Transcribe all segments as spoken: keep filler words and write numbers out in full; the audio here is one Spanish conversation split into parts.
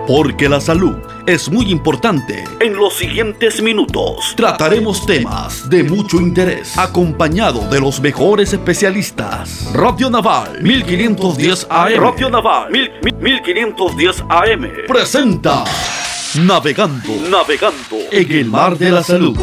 Porque la salud es muy importante. En los siguientes minutos trataremos temas de mucho interés, acompañado de los mejores especialistas. Radio Naval mil quinientos diez A M. Radio Naval mil quinientos diez A M presenta Navegando, navegando en el mar de la salud.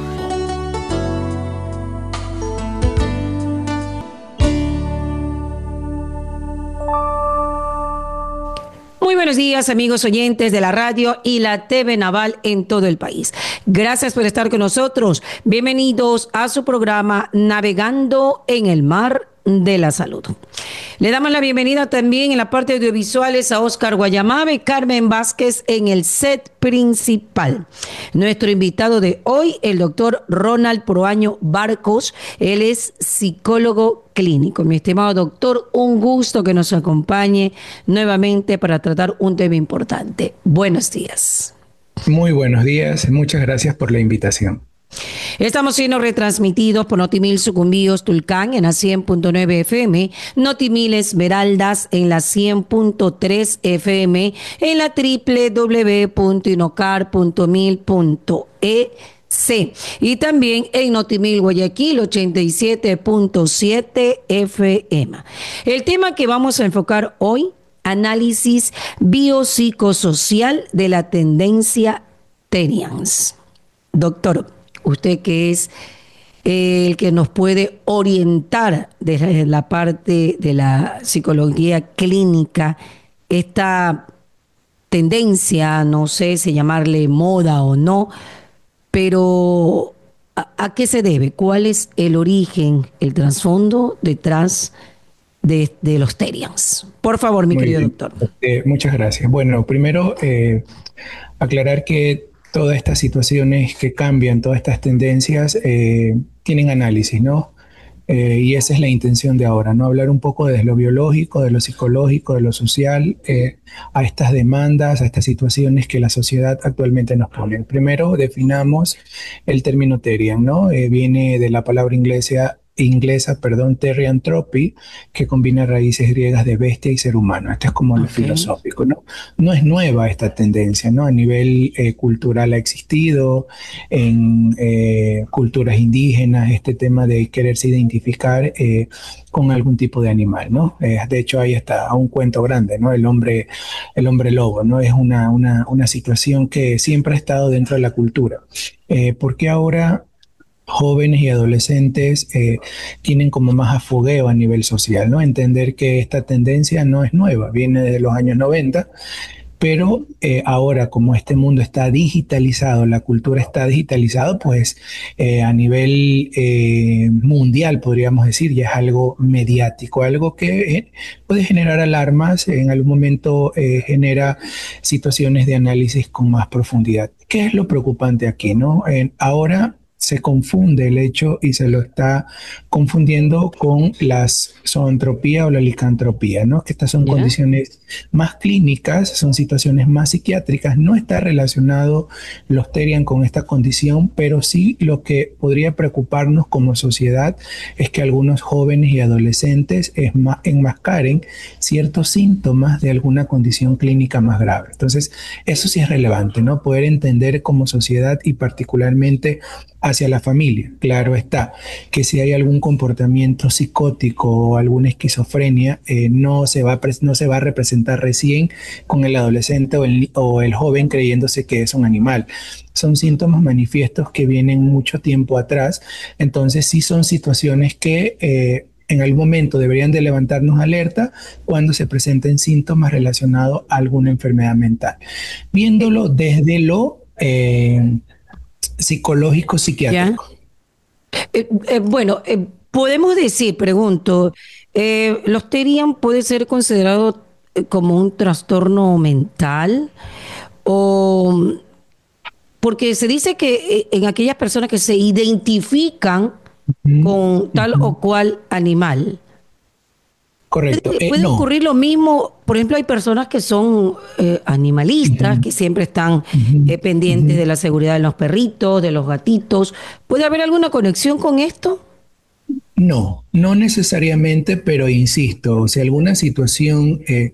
Muy buenos días, amigos oyentes de la radio y la T V Naval en todo el país. Gracias por estar con nosotros. Bienvenidos a su programa Navegando en el Mar de la Salud. Le damos la bienvenida también en la parte audiovisuales a Oscar Guayamabe y Carmen Vázquez en el set principal. Nuestro invitado de hoy, el doctor Ronald Proaño Barcos. Él es psicólogo clínico. Mi estimado doctor, un gusto que nos acompañe nuevamente para tratar un tema importante. Buenos días. Muy buenos días. Muchas gracias por la invitación. Estamos siendo retransmitidos por Notimil Sucumbíos Tulcán en la cien punto nueve F M, Notimil Esmeraldas en la cien punto tres F M, en la doble u doble u doble u punto inocar punto mil punto e c y también en Notimil Guayaquil ochenta y siete punto siete F M. El tema que vamos a enfocar hoy, análisis biopsicosocial de la tendencia Terians. Doctor, usted que es el que nos puede orientar desde la parte de la psicología clínica, esta tendencia, no sé si llamarle moda o no, pero ¿a, a qué se debe? ¿Cuál es el origen, el trasfondo detrás de, de los Terians? Por favor, mi Muy querido bien. doctor. Eh, muchas gracias. Bueno, primero eh, aclarar que todas estas situaciones que cambian, todas estas tendencias, eh, tienen análisis, ¿no? Eh, y esa es la intención de ahora, ¿no? Hablar un poco de lo biológico, de lo psicológico, de lo social, eh, a estas demandas, a estas situaciones que la sociedad actualmente nos pone. Primero, definamos el término Terian, ¿no? Eh, viene de la palabra inglesa, inglesa, perdón, Therianthropy, que combina raíces griegas de bestia y ser humano. Esto es como lo Okay. filosófico, ¿no? No es nueva esta tendencia, ¿no? A nivel eh, cultural ha existido, en eh, culturas indígenas, este tema de quererse identificar eh, con algún tipo de animal, ¿no? Eh, de hecho, ahí está un cuento grande, ¿no? El hombre, el hombre lobo, ¿no? Es una, una, una situación que siempre ha estado dentro de la cultura. Eh, porque ahora jóvenes y adolescentes eh, tienen como más afogueo a nivel social, ¿no? Entender que esta tendencia no es nueva, viene de los años noventa, pero eh, ahora como este mundo está digitalizado, la cultura está digitalizada, pues eh, a nivel eh, mundial podríamos decir, ya es algo mediático, algo que eh, puede generar alarmas, en algún momento eh, genera situaciones de análisis con más profundidad. ¿Qué es lo preocupante aquí, no? Eh, ahora se confunde el hecho y se lo está confundiendo con la zoantropía o la licantropía, ¿no? Que estas son ¿Ya? condiciones más clínicas, son situaciones más psiquiátricas. No está relacionado los Terian con esta condición, pero sí lo que podría preocuparnos como sociedad es que algunos jóvenes y adolescentes enmascaren ciertos síntomas de alguna condición clínica más grave. Entonces, eso sí es relevante, ¿no? Poder entender como sociedad y particularmente hacia la familia. Claro está que si hay algún comportamiento psicótico o alguna esquizofrenia, eh, no, se va a no se va a representar recién con el adolescente o el, o el joven creyéndose que es un animal. Son síntomas manifiestos que vienen mucho tiempo atrás. Entonces sí son situaciones que eh, en algún momento deberían de levantarnos alerta cuando se presenten síntomas relacionados a alguna enfermedad mental. Viéndolo desde lo eh, psicológico, psiquiátrico. Eh, eh, bueno, eh, podemos decir, pregunto, eh, ¿los Terian puede ser considerado eh, como un trastorno mental? O porque se dice que eh, en aquellas personas que se identifican Uh-huh. con tal Uh-huh. o cual animal. Correcto. ¿Puede, Eh, puede no. ocurrir lo mismo? Por ejemplo, hay personas que son eh, animalistas, Uh-huh. que siempre están Uh-huh. eh, pendientes Uh-huh. de la seguridad de los perritos, de los gatitos. ¿Puede haber alguna conexión con esto? No, no necesariamente, pero insisto, si alguna situación eh,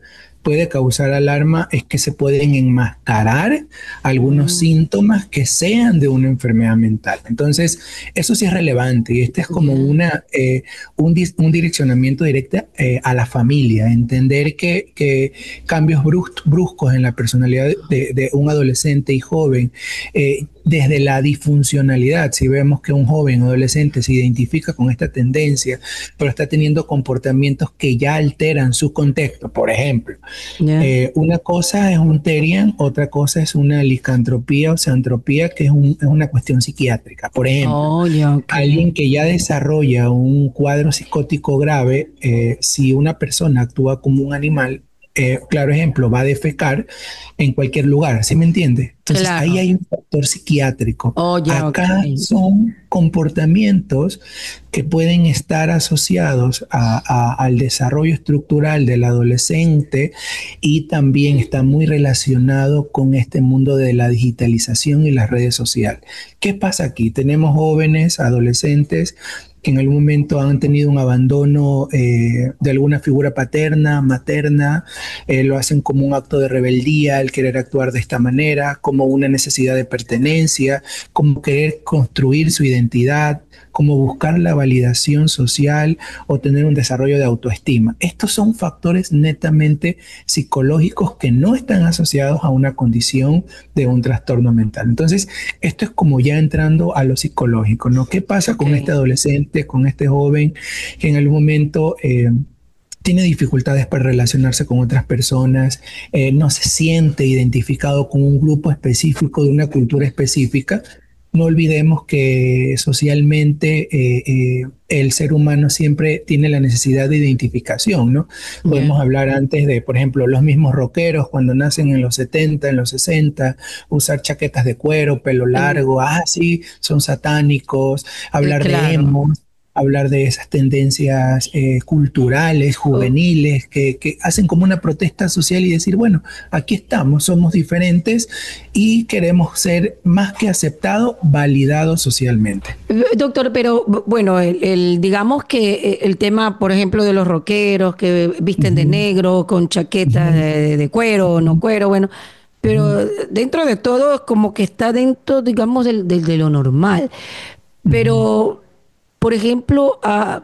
puede causar alarma es que se pueden enmascarar algunos mm. síntomas que sean de una enfermedad mental. Entonces, eso sí es relevante y este es como yeah. una, eh, un, un direccionamiento directo eh, a la familia, entender que, que cambios brus bruscos en la personalidad de, de un adolescente y joven, eh, desde la disfuncionalidad, si vemos que un joven o adolescente se identifica con esta tendencia, pero está teniendo comportamientos que ya alteran su contexto, por ejemplo, yeah. eh, una cosa es un terian, otra cosa es una licantropía o seantropía, que es, un, es una cuestión psiquiátrica. Por ejemplo, oh, yeah, okay. alguien que ya desarrolla un cuadro psicótico grave, eh, si una persona actúa como un animal, Eh, claro ejemplo, va a defecar en cualquier lugar, ¿sí me entiende? Entonces claro. ahí hay un factor psiquiátrico. Oh, yeah, Acá okay. son comportamientos que pueden estar asociados a, a, al desarrollo estructural del adolescente y también está muy relacionado con este mundo de la digitalización y las redes sociales. ¿Qué pasa aquí? Tenemos jóvenes, adolescentes que en algún momento han tenido un abandono eh, de alguna figura paterna, materna, eh, lo hacen como un acto de rebeldía, el querer actuar de esta manera, como una necesidad de pertenencia, como querer construir su identidad, como buscar la validación social o tener un desarrollo de autoestima. Estos son factores netamente psicológicos que no están asociados a una condición de un trastorno mental. Entonces, esto es como ya entrando a lo psicológico, ¿no? ¿Qué pasa okay. con este adolescente, con este joven que en algún momento eh, tiene dificultades para relacionarse con otras personas, eh, no se siente identificado con un grupo específico de una cultura específica? No olvidemos que socialmente eh, eh, el ser humano siempre tiene la necesidad de identificación, ¿no? Yeah. Podemos hablar antes de, por ejemplo, los mismos rockeros cuando nacen en los setenta, en los sesenta, usar chaquetas de cuero, pelo largo, mm. ah, sí, son satánicos, hablar claro. de emos, hablar de esas tendencias eh, culturales, juveniles, oh. que, que hacen como una protesta social y decir, bueno, aquí estamos, somos diferentes y queremos ser más que aceptados, validados socialmente. Doctor, pero bueno, el, el, digamos que el tema, por ejemplo, de los rockeros que visten uh-huh. de negro, con chaquetas uh-huh. de, de cuero o no cuero, bueno, pero uh-huh. dentro de todo como que está dentro, digamos, del, del, de lo normal. Pero... Uh-huh. Por ejemplo, a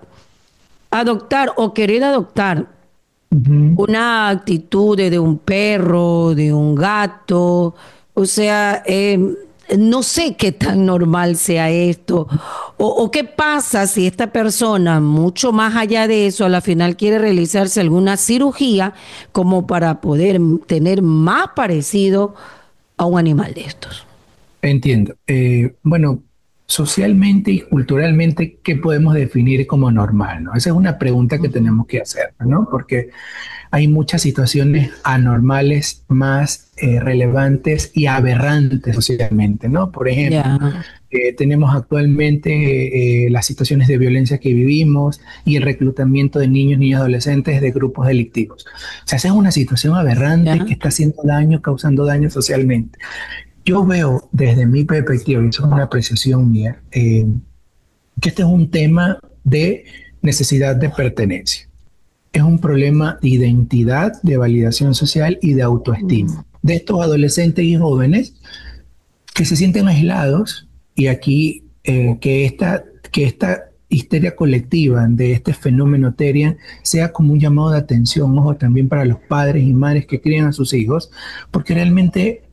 adoptar o querer adoptar uh-huh. una actitud de, de un perro, de un gato, o sea, eh, no sé qué tan normal sea esto, o, o qué pasa si esta persona, mucho más allá de eso, a la final quiere realizarse alguna cirugía como para poder tener más parecido a un animal de estos. Entiendo. Eh, bueno, socialmente y culturalmente, ¿qué podemos definir como normal, ¿no? Esa es una pregunta que tenemos que hacer, ¿no? Porque hay muchas situaciones anormales más eh, relevantes y aberrantes socialmente, ¿no? Por ejemplo, yeah. eh, tenemos actualmente eh, las situaciones de violencia que vivimos y el reclutamiento de niños, niñas y adolescentes de grupos delictivos. O sea, esa es una situación aberrante yeah. que está haciendo daño, causando daño socialmente. Yo veo desde mi perspectiva, y eso es una apreciación mía, eh, que este es un tema de necesidad de pertenencia. Es un problema de identidad, de validación social y de autoestima. Mm. De estos adolescentes y jóvenes que se sienten aislados y aquí eh, que, esta, que esta histeria colectiva de este fenómeno terian sea como un llamado de atención, ojo, también para los padres y madres que crían a sus hijos, porque realmente...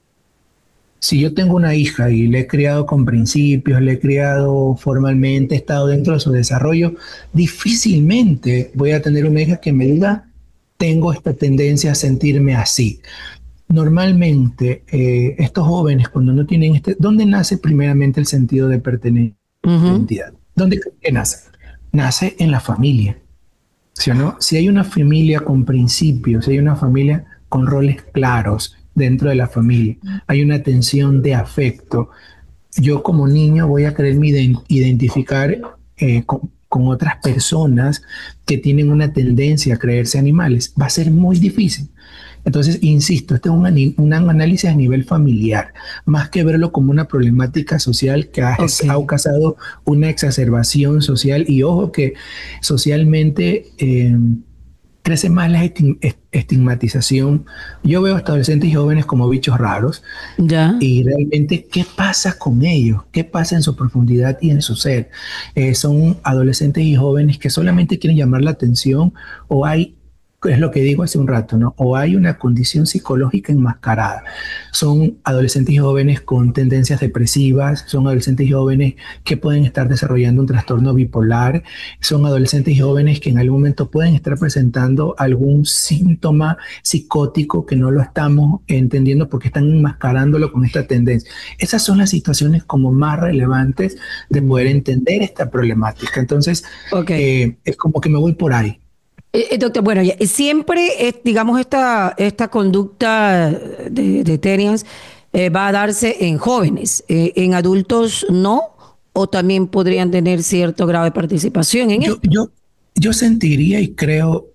Si yo tengo una hija y le he criado con principios, le he criado formalmente, he estado dentro de su desarrollo, difícilmente voy a tener una hija que me diga, tengo esta tendencia a sentirme así. Normalmente, eh, estos jóvenes, cuando no tienen este... ¿Dónde nace primeramente el sentido de pertenencia? Uh-huh. Identidad? ¿Dónde nace? Nace en la familia. ¿Sí o no? Si hay una familia con principios, si hay una familia con roles claros, dentro de la familia, hay una tensión de afecto. Yo como niño voy a quererme identificar eh, con, con otras personas que tienen una tendencia a creerse animales. Va a ser muy difícil. Entonces, insisto, este es un, un análisis a nivel familiar, más que verlo como una problemática social que ha, okay. ha causado una exacerbación social. Y ojo que socialmente... Eh, crece más la esti- est- estigmatización. Yo veo a estos adolescentes y jóvenes como bichos raros Ya. y realmente qué pasa con ellos, qué pasa en su profundidad y en su ser. Eh, son adolescentes y jóvenes que solamente quieren llamar la atención o hay, es lo que digo hace un rato, ¿no? O hay una condición psicológica enmascarada. Son adolescentes y jóvenes con tendencias depresivas, son adolescentes y jóvenes que pueden estar desarrollando un trastorno bipolar, son adolescentes y jóvenes que en algún momento pueden estar presentando algún síntoma psicótico que no lo estamos entendiendo porque están enmascarándolo con esta tendencia. Esas son las situaciones como más relevantes de poder entender esta problemática. Entonces, Ok. eh, es como que me voy por ahí. Eh, eh, doctor, bueno, ya, eh, siempre, eh, digamos, esta, esta conducta de, de Terians eh, va a darse en jóvenes, eh, en adultos no, o también podrían tener cierto grado de participación en Yo, esto. yo, yo sentiría y creo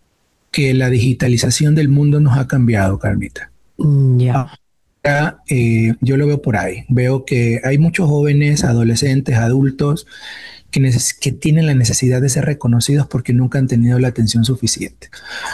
que la digitalización del mundo nos ha cambiado, Carmita. Mm, ya. Ahora, eh, yo lo veo por ahí. Veo que hay muchos jóvenes, adolescentes, adultos que, neces- que tienen la necesidad de ser reconocidos porque nunca han tenido la atención suficiente.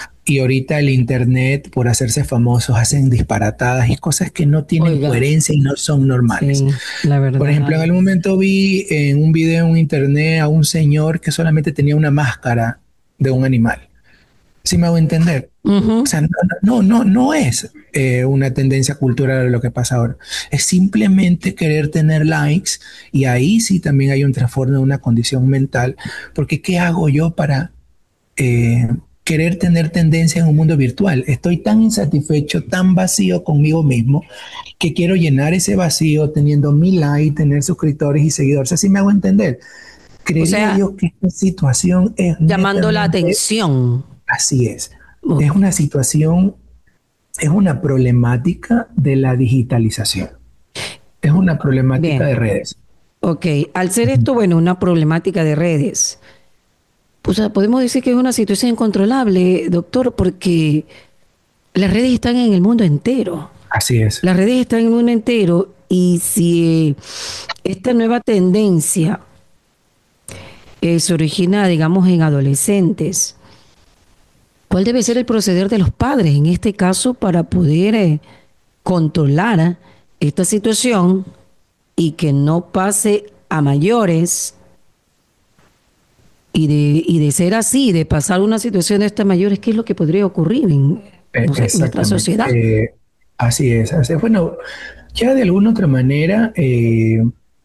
Y ahorita el Internet, por hacerse famosos, hacen disparatadas y cosas que no tienen Oiga, coherencia y no son normales. sí, la Por ejemplo, en verdad. algún momento vi en un video en Internet a un señor que solamente tenía una máscara de un animal. ¿Sí me hago entender? O Ujú. sea, no, no, no, no es eh, una tendencia cultural lo que pasa ahora. Es simplemente querer tener likes y ahí sí también hay un trastorno de una condición mental. Porque ¿qué hago yo para eh, querer tener tendencia en un mundo virtual? Estoy tan insatisfecho, tan vacío conmigo mismo que quiero llenar ese vacío teniendo mil likes, tener suscriptores y seguidores. Así me hago entender. O Creería sea, yo que esta situación es llamando la netamente atención. así es. Es Ok, una situación, es una problemática de la digitalización. Es una problemática bien. de redes. Ok, al ser esto, bueno, una problemática de redes, pues ah, podemos decir que es una situación incontrolable, doctor, porque las redes están en el mundo entero. Así es. Las redes están en el mundo entero y si esta nueva tendencia eh, se origina, digamos, en adolescentes, ¿cuál debe ser el proceder de los padres en este caso para poder eh, controlar esta situación y que no pase a mayores? Y de, y de ser así, de pasar una situación de estas mayores, ¿qué es lo que podría ocurrir en, Eh, no sé, en nuestra exactamente. sociedad? Eh, así es. Así es. Bueno, ya de alguna otra manera, eh,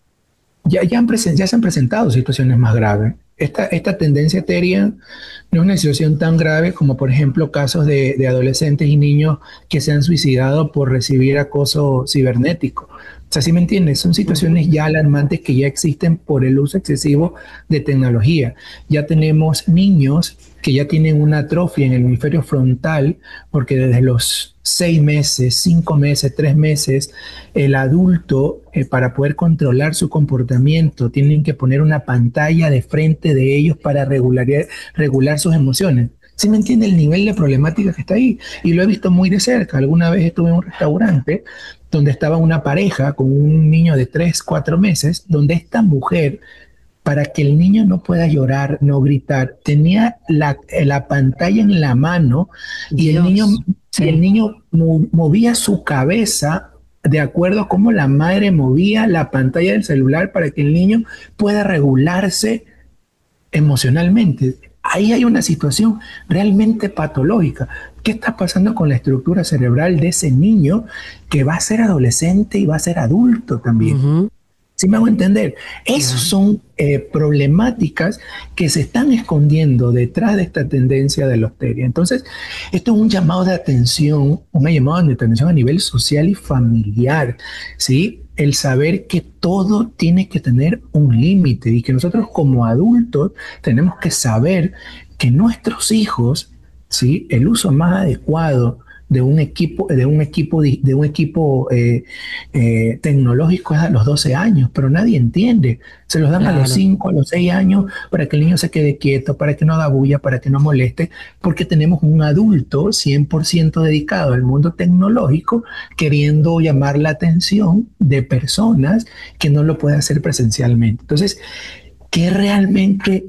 ya, ya, han presen- ya se han presentado situaciones más graves. Esta, esta tendencia etérea no es una situación tan grave como, por ejemplo, casos de, de adolescentes y niños que se han suicidado por recibir acoso cibernético. O sea, ¿sí me entiendes? Son situaciones Ujú. ya alarmantes que ya existen por el uso excesivo de tecnología. Ya tenemos niños que ya tienen una atrofia en el hemisferio frontal porque desde los seis meses, cinco meses, tres meses, el adulto, eh, para poder controlar su comportamiento, tienen que poner una pantalla de frente de ellos para regular, regular sus emociones. ¿Sí me entiende el nivel de problemática que está ahí? Y lo he visto muy de cerca. Alguna vez estuve en un restaurante donde estaba una pareja con un niño de tres, cuatro meses, donde esta mujer, para que el niño no pueda llorar, no gritar, tenía la, la pantalla en la mano y el niño, Dios, y el sí, niño mo- movía su cabeza de acuerdo a cómo la madre movía la pantalla del celular para que el niño pueda regularse emocionalmente. Ahí hay una situación realmente patológica. ¿Qué está pasando con la estructura cerebral de ese niño que va a ser adolescente y va a ser adulto también? ujú, ¿Sí me hago entender? Esas claro. son eh, problemáticas que se están escondiendo detrás de esta tendencia de la hostería. Entonces, esto es un llamado de atención, un llamado de atención a nivel social y familiar, ¿sí? El saber que todo tiene que tener un límite y que nosotros como adultos tenemos que saber que nuestros hijos, ¿sí? El uso más adecuado de un equipo, de un equipo, de un equipo eh, eh, tecnológico es a los doce años, pero nadie entiende. Se los dan a los Claro. cinco, a los seis años para que el niño se quede quieto, para que no haga bulla, para que no moleste, porque tenemos un adulto cien por ciento dedicado al mundo tecnológico queriendo llamar la atención de personas que no lo puede hacer presencialmente. Entonces, ¿qué realmente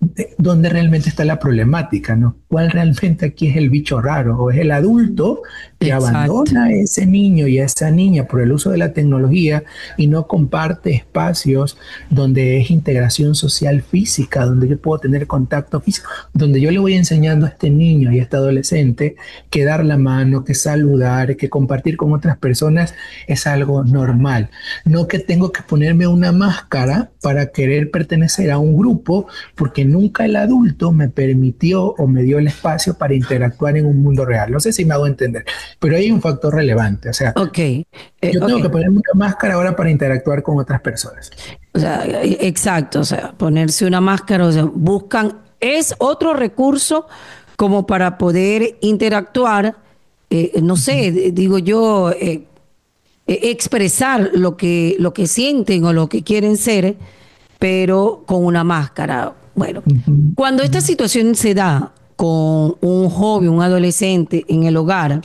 de dónde realmente está la problemática, ¿no? ¿Cuál realmente aquí es el bicho raro? ¿O es el adulto que Exacto. abandona a ese niño y a esa niña por el uso de la tecnología y no comparte espacios donde es integración social física, donde yo puedo tener contacto físico, donde yo le voy enseñando a este niño y a este adolescente que dar la mano, que saludar, que compartir con otras personas es algo normal? No que tengo que ponerme una máscara para querer pertenecer a un grupo porque nunca el adulto me permitió o me dio el espacio para interactuar en un mundo real. No sé si me hago entender, pero hay un factor relevante. O sea, Ok, eh, yo ok. tengo que ponerme una máscara ahora para interactuar con otras personas. O sea, eh, exacto, o sea, ponerse una máscara, o sea, buscan, es otro recurso como para poder interactuar, eh, no sé, d- digo yo, eh, eh, expresar lo que, lo que sienten o lo que quieren ser, pero con una máscara. Bueno, Ujú, cuando esta ujú. situación se da con un joven, un adolescente en el hogar,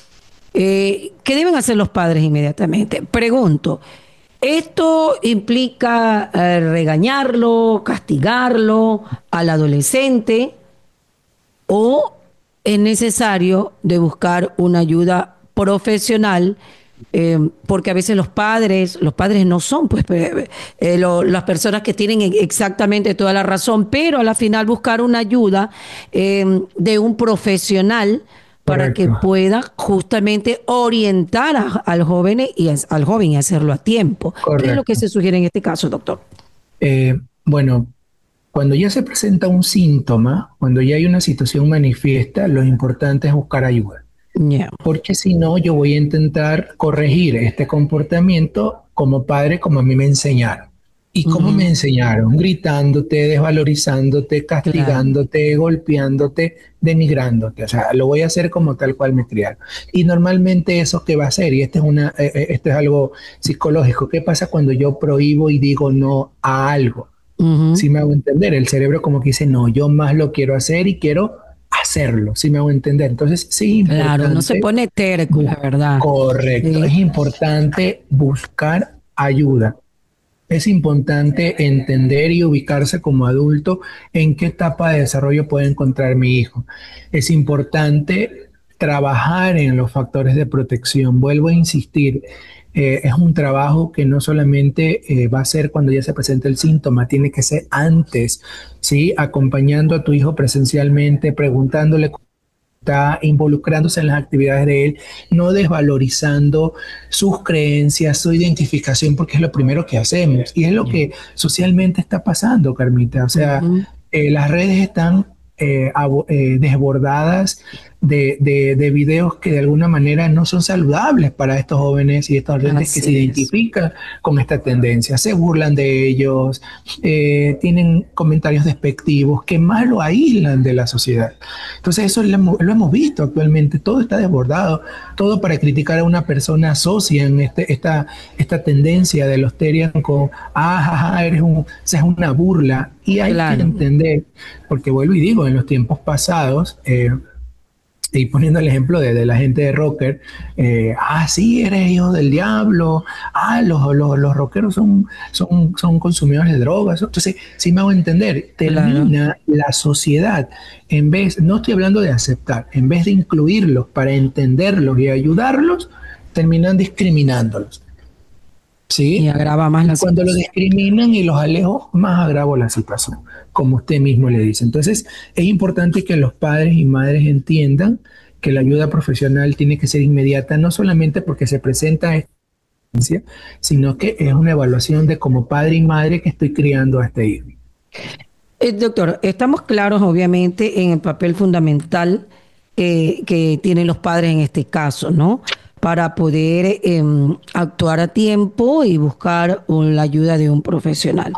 eh, ¿qué deben hacer los padres inmediatamente? Pregunto, ¿esto implica eh, regañarlo, castigarlo al adolescente o es necesario de buscar una ayuda profesional? Eh, porque a veces los padres, los padres no son pues pe- eh, lo- las personas que tienen e- exactamente toda la razón, pero a la final buscar una ayuda eh, de un profesional para que Correcto, pueda justamente orientar a- al joven y a- al joven y hacerlo a tiempo. ¿Qué es lo que correcto. se sugiere en este caso, doctor? Eh, bueno, cuando ya se presenta un síntoma, cuando ya hay una situación manifiesta, lo importante es buscar ayuda. Ya. Porque si no, yo voy a intentar corregir este comportamiento como padre, como a mí me enseñaron. ¿Y cómo me Ujú. enseñaron? Gritándote, desvalorizándote, Claro. castigándote, golpeándote, denigrándote. O sea, lo voy a hacer como tal cual me criaron. Y normalmente eso que va a hacer, y esto es, una, eh, eh, esto es algo psicológico, ¿qué pasa cuando yo prohíbo y digo no a algo? Ujú. Si me hago entender, el cerebro como que dice, no, yo más lo quiero hacer y quiero hacerlo, si me hago entender. Entonces, sí, Claro, no se importante, pone terco, la bu- verdad. correcto, es Sí. importante buscar ayuda. Es importante entender y ubicarse como adulto en qué etapa de desarrollo puede encontrar mi hijo. Es importante trabajar en los factores de protección. Vuelvo a insistir, eh, es un trabajo que no solamente eh, va a ser cuando ya se presenta el síntoma, tiene que ser antes, ¿sí? Acompañando a tu hijo presencialmente, preguntándole está involucrándose en las actividades de él, no desvalorizando sus creencias, su identificación, porque es lo primero que hacemos. Y es lo que socialmente está pasando, Carmita. O sea, Ujú. eh, las redes están eh, abo- eh, desbordadas de, de, de videos que de alguna manera no son saludables para estos jóvenes y estos adolescentes que se Así es. identifican con esta tendencia. Se burlan de ellos, eh, tienen comentarios despectivos que más lo aíslan de la sociedad. Entonces eso lo hemos, lo hemos visto actualmente, todo está desbordado, todo para criticar a una persona asocian este, esta, esta tendencia de los terian con, ah, ja, ja, eres un, o sea, es una burla. Y hay que Claro. entender, porque vuelvo y digo, en los tiempos pasados, eh, y poniendo el ejemplo de, de la gente de rocker, eh, ah, sí, eres hijo del diablo, ah, los, los, los rockeros son, son, son consumidores de drogas. Entonces, si me hago entender, Claro. termina la sociedad, en vez, no estoy hablando de aceptar, en vez de incluirlos para entenderlos y ayudarlos, terminan discriminándolos. Y ¿Sí? agrava más Y la cuando los situación. discriminan y los alejo, más agravo la situación, como usted mismo le dice. Entonces, es importante que los padres y madres entiendan que la ayuda profesional tiene que ser inmediata, no solamente porque se presenta esta evidencia, sino que es una evaluación de como padre y madre que estoy criando a este hijo. Eh, doctor, estamos claros, obviamente, en el papel fundamental eh, que tienen los padres en este caso, ¿no? Para poder eh, actuar a tiempo y buscar un- la ayuda de un profesional.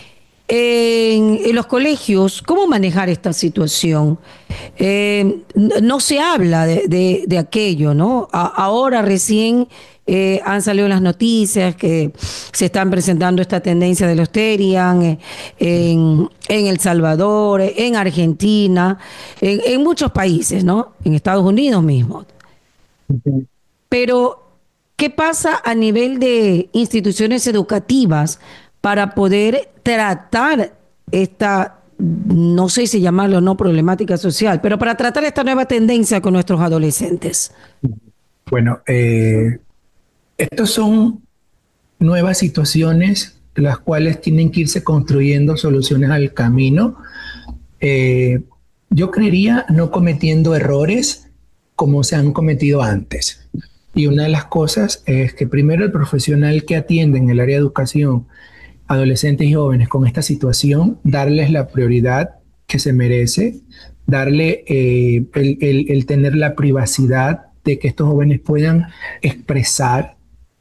En, en los colegios, ¿cómo manejar esta situación? Eh, n- no se habla de, de- de aquello, ¿no? A- ahora recién eh, han salido las noticias que se están presentando esta tendencia de los Terian eh, en, en El Salvador, eh, en Argentina, en, en muchos países, ¿no? En Estados Unidos mismo. Pero, ¿qué pasa a nivel de instituciones educativas para poder tratar esta no sé si llamarlo o no problemática social, pero para tratar esta nueva tendencia con nuestros adolescentes? Bueno, eh, estos son nuevas situaciones las cuales tienen que irse construyendo soluciones al camino. Eh, yo creería no cometiendo errores como se han cometido antes. Y una de las cosas es que primero el profesional que atiende en el área de educación adolescentes y jóvenes con esta situación, darles la prioridad que se merece, darle eh, el, el, el tener la privacidad de que estos jóvenes puedan expresar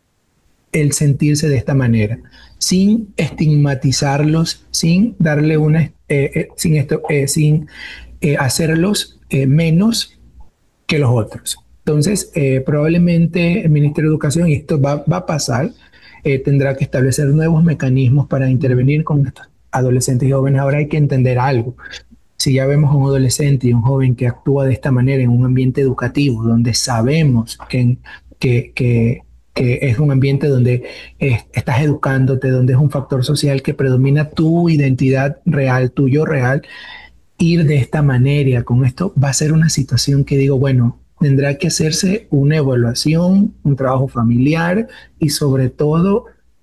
el sentirse de esta manera, sin estigmatizarlos, sin darle una, eh, eh, sin esto, eh, sin eh, hacerlos eh, menos que los otros. Entonces, eh, probablemente el Ministerio de Educación, y esto va, va a pasar, eh, tendrá que establecer nuevos mecanismos para intervenir con estos adolescentes y jóvenes. Ahora hay que entender algo. Si ya vemos a un adolescente y un joven que actúa de esta manera en un ambiente educativo, donde sabemos que, que, que, que es un ambiente donde eh, estás educándote, donde es un factor social que predomina tu identidad real, tuyo real, ir de esta manera con esto va a ser una situación que digo, bueno, tendrá que hacerse una evaluación, un trabajo familiar y sobre todo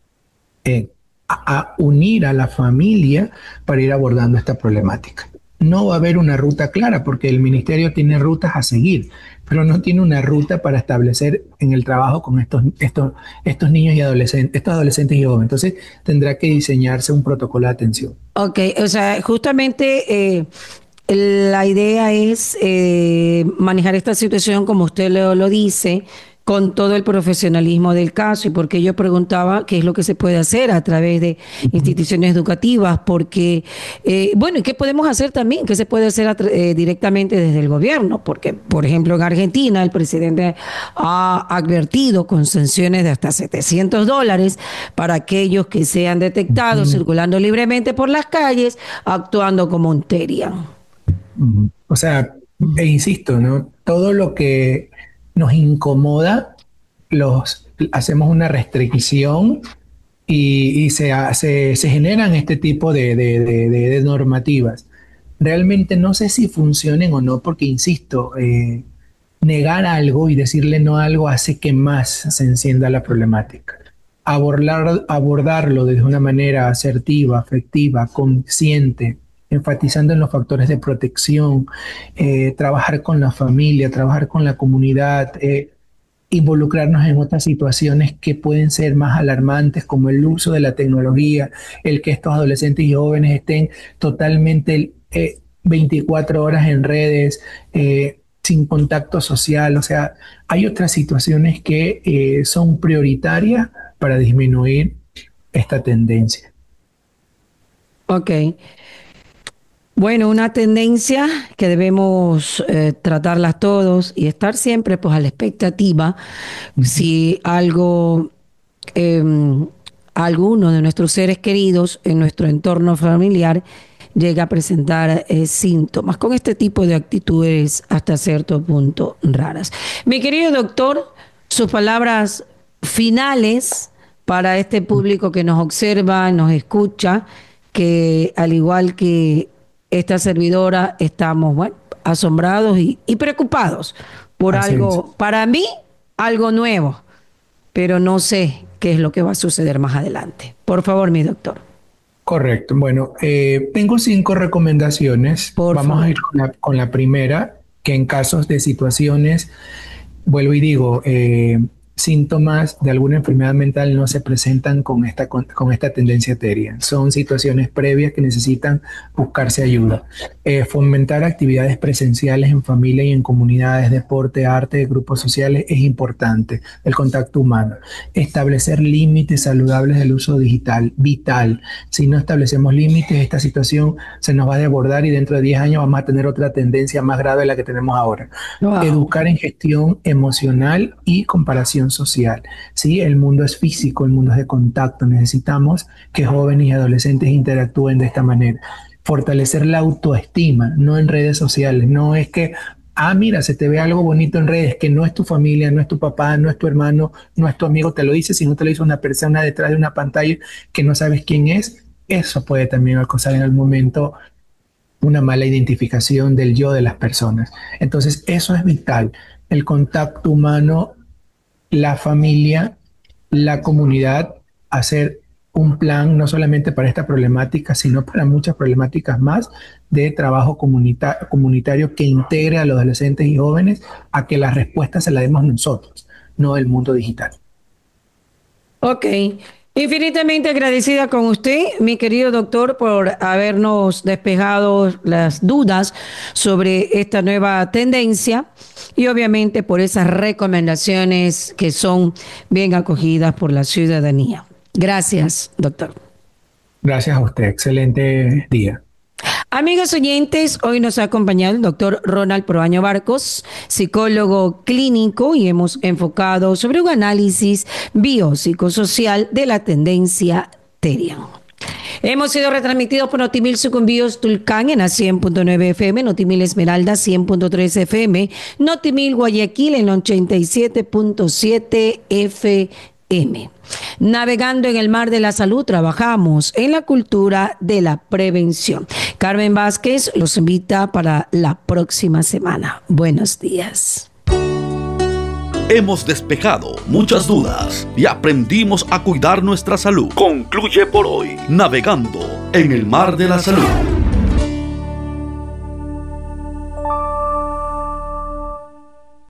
eh, a, a unir a la familia para ir abordando esta problemática. No va a haber una ruta clara porque el ministerio tiene rutas a seguir, pero no tiene una ruta para establecer en el trabajo con estos, estos, estos niños y adolescentes, estos adolescentes y jóvenes. Entonces tendrá que diseñarse un protocolo de atención. Ok, o sea, justamente eh, la idea es eh, manejar esta situación, como usted lo, lo dice, con todo el profesionalismo del caso. Y porque yo preguntaba qué es lo que se puede hacer a través de instituciones educativas, porque, eh, bueno, ¿y qué podemos hacer también? ¿Qué se puede hacer a tra- eh, directamente desde el gobierno? Porque, por ejemplo, en Argentina el presidente ha advertido con sanciones de hasta setecientos dólares para aquellos que sean detectados Ujú. circulando libremente por las calles, actuando como un terian. Ujú. O sea, e insisto, ¿no? Todo lo que nos incomoda, los hacemos una restricción y, y se, se, se generan este tipo de, de, de, de- de normativas. Realmente no sé si funcionen o no, porque insisto, eh, negar algo y decirle no a algo hace que más se encienda la problemática. Abordar, abordarlo desde una manera asertiva, afectiva, consciente, enfatizando en los factores de protección, eh, trabajar con la familia, trabajar con la comunidad, eh, involucrarnos en otras situaciones que pueden ser más alarmantes, como el uso de la tecnología, el que estos adolescentes y jóvenes estén totalmente eh, veinticuatro horas en redes, eh, sin contacto social. O sea, hay otras situaciones que eh, son prioritarias para disminuir esta tendencia. Ok. Bueno, una tendencia que debemos eh, tratarlas todos y estar siempre pues a la expectativa Ujú. si algo, eh, alguno de nuestros seres queridos en nuestro entorno familiar llega a presentar eh, síntomas con este tipo de actitudes hasta cierto punto raras. Mi querido doctor, sus palabras finales para este público que nos observa, nos escucha, que al igual que esta servidora estamos, bueno, asombrados y, y preocupados por Así es. algo, para mí, algo nuevo, pero no sé qué es lo que va a suceder más adelante. Por favor, mi doctor, Correcto. Bueno, eh, tengo cinco recomendaciones. por Vamos a favor. ir con la, con la primera, que en casos de situaciones, vuelvo y digo, eh, síntomas de alguna enfermedad mental no se presentan con esta, con, con esta tendencia etérea. Son situaciones previas que necesitan buscarse ayuda. Eh, fomentar actividades presenciales en familia y en comunidades, deporte, arte, grupos sociales es importante. El contacto humano. Establecer límites saludables del uso digital, vital. Si no establecemos límites, esta situación se nos va a desbordar y dentro de diez años vamos a tener otra tendencia más grave de la que tenemos ahora. Wow. Educar en gestión emocional y comparación social. Sí, el mundo es físico, el mundo es de contacto. Necesitamos que jóvenes y adolescentes interactúen de esta manera. Fortalecer la autoestima, no en redes sociales. No es que, ah, mira, se te ve algo bonito en redes, que no es tu familia, no es tu papá, no es tu hermano, no es tu amigo, te lo dice, sino te lo dice una persona detrás de una pantalla que no sabes quién es. Eso puede también acosar en el momento una mala identificación del yo de las personas. Entonces, eso es vital. El contacto humano, la familia, la comunidad, hacer un plan no solamente para esta problemática, sino para muchas problemáticas más de trabajo comunita- comunitario que integre a los adolescentes y jóvenes a que las respuestas se las demos nosotros, no el mundo digital. Ok. Infinitamente agradecida con usted, mi querido doctor, por habernos despejado las dudas sobre esta nueva tendencia y obviamente por esas recomendaciones que son bien acogidas por la ciudadanía. Gracias, doctor. Gracias a usted. Excelente día. Amigos oyentes, hoy nos ha acompañado el doctor Ronald Proaño Barcos, psicólogo clínico, y hemos enfocado sobre un análisis biopsicosocial de la tendencia Terian. Hemos sido retransmitidos por Notimil Sucumbíos Tulcán en la cien punto nueve F M, Notimil Esmeralda cien punto tres F M, Notimil Guayaquil en ochenta y siete punto siete F M. Navegando en el mar de la salud, trabajamos en la cultura de la prevención. Carmen Vázquez los invita para la próxima semana. Buenos días. Hemos despejado muchas dudas y aprendimos a cuidar nuestra salud. Concluye por hoy Navegando en el mar de la salud.